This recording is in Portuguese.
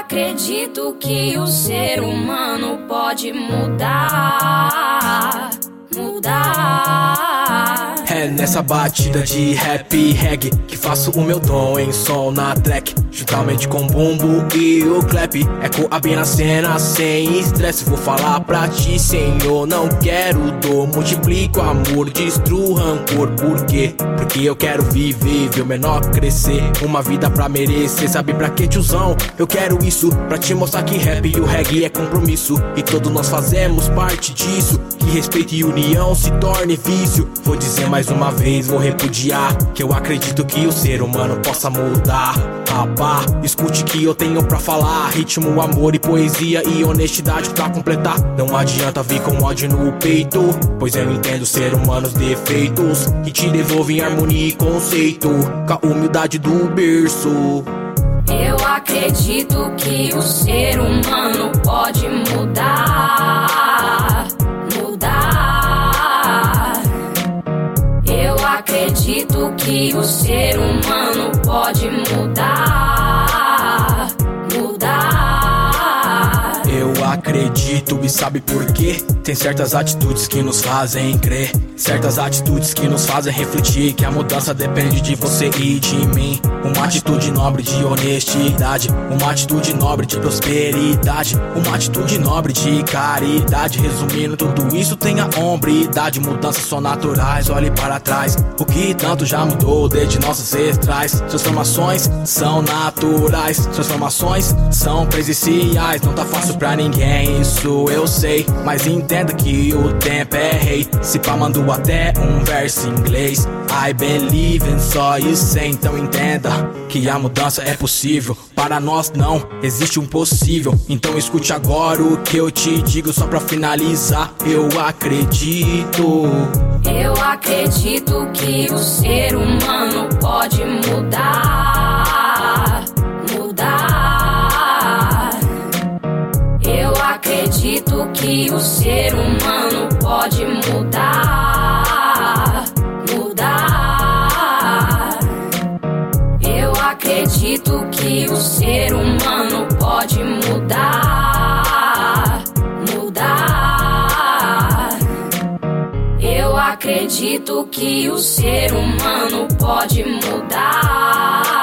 acredito que o ser humano pode mudar. É nessa batida de rap e reggae que faço o meu tom em som na track, juntamente com o bumbo e o clap. Ecoa bem na cena sem estresse. Vou falar pra ti, Senhor, não quero dor. Multiplico amor, destruo rancor. Por quê? Porque eu quero viver, ver o menor crescer. Uma vida pra merecer, sabe pra que, tiozão? Eu quero isso, pra te mostrar que rap e o reggae é compromisso, e todos nós fazemos parte disso. Que respeito e união se torne vício. Vou dizer mais uma vez, vou repudiar, que eu acredito que o ser humano possa mudar. Papá, escute que eu tenho pra falar. Ritmo, amor e poesia e honestidade pra completar. Não adianta vir com ódio no peito, pois eu entendo ser humanos defeitos e te devolvo em harmonia e conceito, com a humildade do berço. Eu acredito que o ser humano pode mudar. Eu acredito que o ser humano pode mudar. Eu acredito, e sabe por quê? Tem certas atitudes que nos fazem crer, certas atitudes que nos fazem refletir, que a mudança depende de você e de mim. Uma atitude nobre de honestidade, uma atitude nobre de prosperidade, uma atitude nobre de caridade. Resumindo tudo isso, tenha hombridade. Mudanças são naturais, olhe para trás, o que tanto já mudou desde nossos ancestrais. Transformações são naturais, transformações são presenciais. Não tá fácil pra ninguém, isso eu sei, mas entenda que o tempo é rei. Se pá, mandou até um verso em inglês. I believe in só isso, então entenda que a mudança é possível. Para nós não existe um possível. Então escute agora o que eu te digo, só pra finalizar. Eu acredito que o ser humano pode mudar. Eu acredito que o ser humano pode mudar. Eu acredito que o ser humano pode mudar. Eu acredito que o ser humano pode mudar.